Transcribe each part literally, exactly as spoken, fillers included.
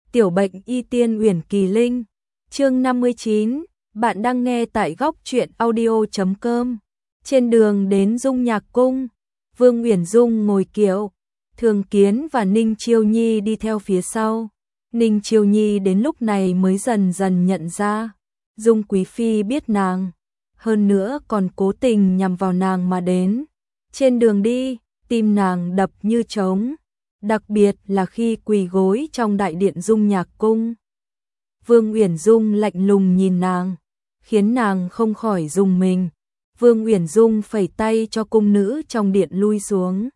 Tiểu bệnh y tiên Uyển Kỳ Linh. Chương năm mươi chín, bạn đang nghe tại góc truyện audio chấm com. Trên đường đến Dung Nhạc Cung, Vương Uyển Dung ngồi kiệu, Thường Kiến và Ninh Chiêu Nhi đi theo phía sau. Ninh Chiêu Nhi đến lúc này mới dần dần nhận ra, Dung Quý Phi biết nàng, hơn nữa còn cố tình nhằm vào nàng mà đến. Trên đường đi, tim nàng đập như trống, đặc biệt là khi quỳ gối trong đại điện Dung Nhạc Cung. Vương Uyển Dung lạnh lùng nhìn nàng, khiến nàng không khỏi rùng mình. Vương Uyển Dung phẩy tay cho cung nữ trong điện lui xuống,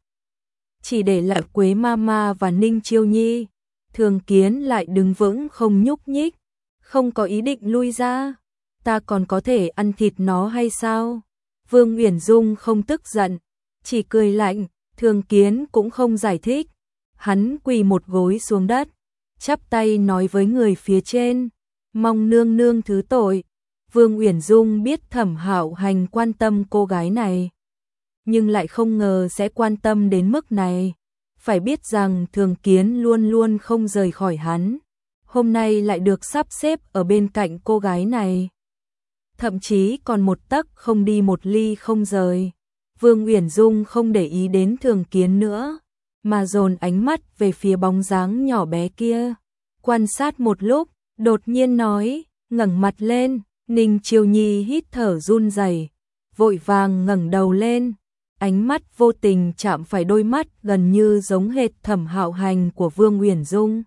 chỉ để lại Quế Mama và Ninh Chiêu Nhi. Thường Kiến lại đứng vững không nhúc nhích, không có ý định lui ra. Ta còn có thể ăn thịt nó hay sao? Vương Uyển Dung không tức giận, chỉ cười lạnh. Thường Kiến cũng không giải thích, hắn quỳ một gối xuống đất, chắp tay nói với người phía trên, mong nương nương thứ tội. Vương Uyển Dung biết Thẩm Hạo Hành quan tâm cô gái này, nhưng lại không ngờ sẽ quan tâm đến mức này. Phải biết rằng Thường Kiến luôn luôn không rời khỏi hắn, hôm nay lại được sắp xếp ở bên cạnh cô gái này, thậm chí còn một tấc không đi một ly không rời. Vương Uyển Dung không để ý đến Thường Kiến nữa, mà dồn ánh mắt về phía bóng dáng nhỏ bé kia. Quan sát một lúc, đột nhiên nói, ngẩng mặt lên. Ninh Chiêu Nhi hít thở run rẩy, vội vàng ngẩng đầu lên, ánh mắt vô tình chạm phải đôi mắt gần như giống hệt Thẩm Hạo Hành của Vương Uyển Dung.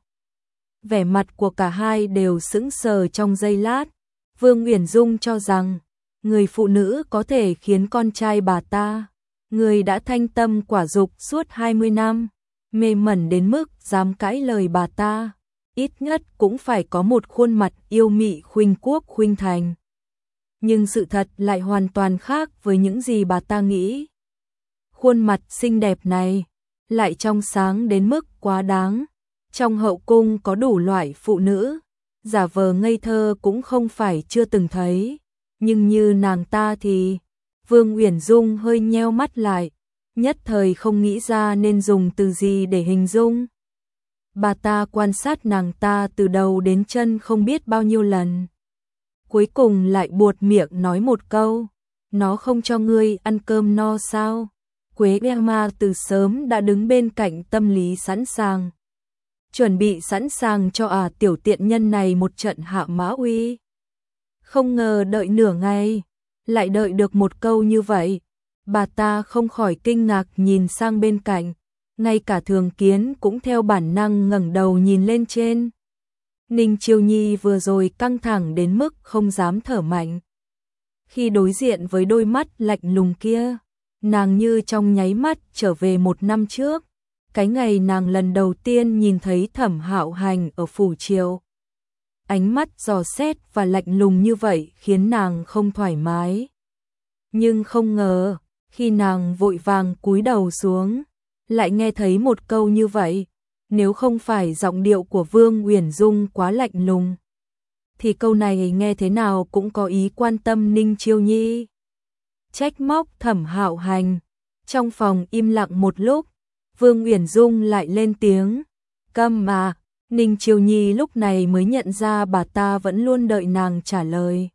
Vẻ mặt của cả hai đều sững sờ trong giây lát. Vương Uyển Dung cho rằng, người phụ nữ có thể khiến con trai bà ta, người đã thanh tâm quả dục suốt hai mươi năm, mê mẩn đến mức dám cãi lời bà ta, ít nhất cũng phải có một khuôn mặt yêu mị khuynh quốc khuynh thành. Nhưng sự thật lại hoàn toàn khác với những gì bà ta nghĩ. Khuôn mặt xinh đẹp này lại trong sáng đến mức quá đáng. Trong hậu cung có đủ loại phụ nữ, giả vờ ngây thơ cũng không phải chưa từng thấy, nhưng như nàng ta thì... Vương Uyển Dung hơi nheo mắt lại, nhất thời không nghĩ ra nên dùng từ gì để hình dung. Bà ta quan sát nàng ta từ đầu đến chân không biết bao nhiêu lần, cuối cùng lại buột miệng nói một câu, nó không cho ngươi ăn cơm no sao? Quế Mama từ sớm đã đứng bên cạnh tâm lý sẵn sàng, chuẩn bị sẵn sàng cho à tiểu tiện nhân này một trận hạ mã uy. Không ngờ đợi nửa ngày, lại đợi được một câu như vậy. Bà ta không khỏi kinh ngạc nhìn sang bên cạnh, ngay cả Thường Kiến cũng theo bản năng ngẩng đầu nhìn lên trên. Ninh Chiêu Nhi vừa rồi căng thẳng đến mức không dám thở mạnh. Khi đối diện với đôi mắt lạnh lùng kia, nàng như trong nháy mắt trở về một năm trước, cái ngày nàng lần đầu tiên nhìn thấy Thẩm Hạo Hành ở phủ triều. Ánh mắt dò xét và lạnh lùng như vậy khiến nàng không thoải mái. Nhưng không ngờ, khi nàng vội vàng cúi đầu xuống, lại nghe thấy một câu như vậy. Nếu không phải giọng điệu của Vương Uyển Dung quá lạnh lùng, thì câu này nghe thế nào cũng có ý quan tâm Ninh Chiêu Nhi, trách móc Thẩm Hạo Hành. Trong phòng im lặng một lúc, Vương Uyển Dung lại lên tiếng, câm mà. Ninh Chiêu Nhi lúc này mới nhận ra bà ta vẫn luôn đợi nàng trả lời.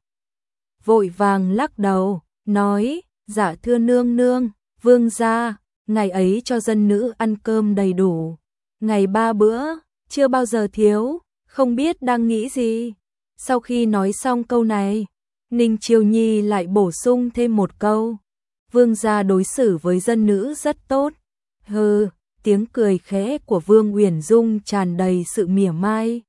Vội vàng lắc đầu, nói, dạ thưa nương nương, vương gia, ngày ấy cho dân nữ ăn cơm đầy đủ, ngày ba bữa, chưa bao giờ thiếu, không biết đang nghĩ gì. Sau khi nói xong câu này, Ninh Chiêu Nhi lại bổ sung thêm một câu, vương gia đối xử với dân nữ rất tốt. Hừ. Tiếng cười khẽ của Vương Uyển Dung tràn đầy sự mỉa mai.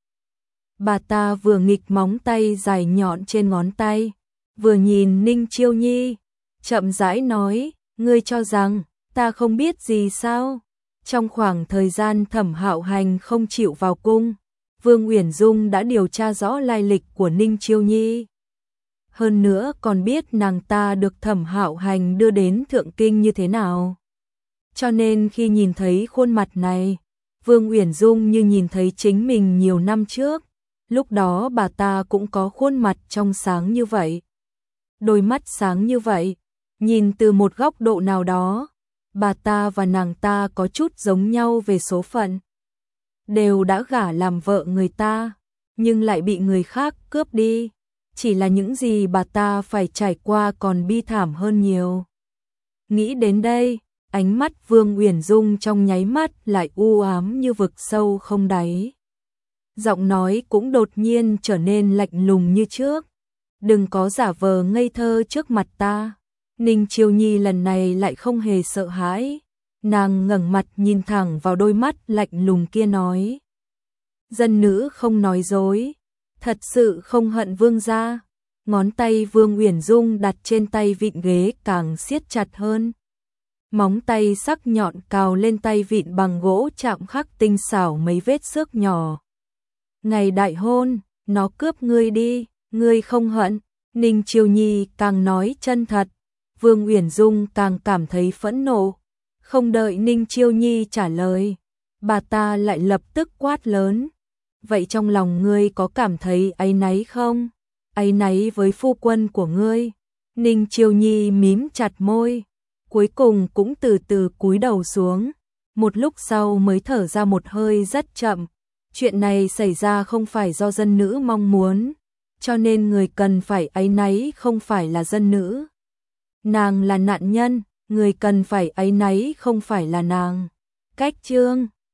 Bà ta vừa nghịch móng tay dài nhọn trên ngón tay, vừa nhìn Ninh Chiêu Nhi, chậm rãi nói, ngươi cho rằng ta không biết gì sao? Trong khoảng thời gian Thẩm Hạo Hành không chịu vào cung, Vương Uyển Dung đã điều tra rõ lai lịch của Ninh Chiêu Nhi. Hơn nữa còn biết nàng ta được Thẩm Hạo Hành đưa đến Thượng Kinh như thế nào. Cho nên khi nhìn thấy khuôn mặt này, Vương Uyển Dung như nhìn thấy chính mình nhiều năm trước. Lúc đó bà ta cũng có khuôn mặt trong sáng như vậy, đôi mắt sáng như vậy. Nhìn từ một góc độ nào đó, bà ta và nàng ta có chút giống nhau về số phận. đều đã gả làm vợ người ta, nhưng lại bị người khác cướp đi. Chỉ là những gì bà ta phải trải qua còn bi thảm hơn nhiều. Nghĩ đến đây, ánh mắt Vương Uyển Dung trong nháy mắt lại u ám như vực sâu không đáy. Giọng nói cũng đột nhiên trở nên lạnh lùng như trước. Đừng có giả vờ ngây thơ trước mặt ta. Ninh Chiêu Nhi lần này lại không hề sợ hãi. Nàng ngẩng mặt nhìn thẳng vào đôi mắt lạnh lùng kia nói. Dân nữ không nói dối. Thật sự không hận Vương gia. Ngón tay Vương Uyển Dung đặt trên tay vịn ghế càng siết chặt hơn. Móng tay sắc nhọn cào lên tay vịn bằng gỗ chạm khắc tinh xảo mấy vết xước nhỏ. Ngày đại hôn, nó cướp ngươi đi, ngươi không hận. Ninh Chiêu Nhi càng nói chân thật, Vương Uyển Dung càng cảm thấy phẫn nộ. Không đợi Ninh Chiêu Nhi trả lời, bà ta lại lập tức quát lớn. Vậy trong lòng ngươi có cảm thấy áy náy không? Áy náy với phu quân của ngươi. Ninh Chiêu Nhi mím chặt môi, cuối cùng cũng từ từ cúi đầu xuống. Một lúc sau mới thở ra một hơi rất chậm. Chuyện này xảy ra không phải do dân nữ mong muốn, cho nên người cần phải áy náy không phải là dân nữ. Nàng là nạn nhân, người cần phải áy náy không phải là nàng. Cách chương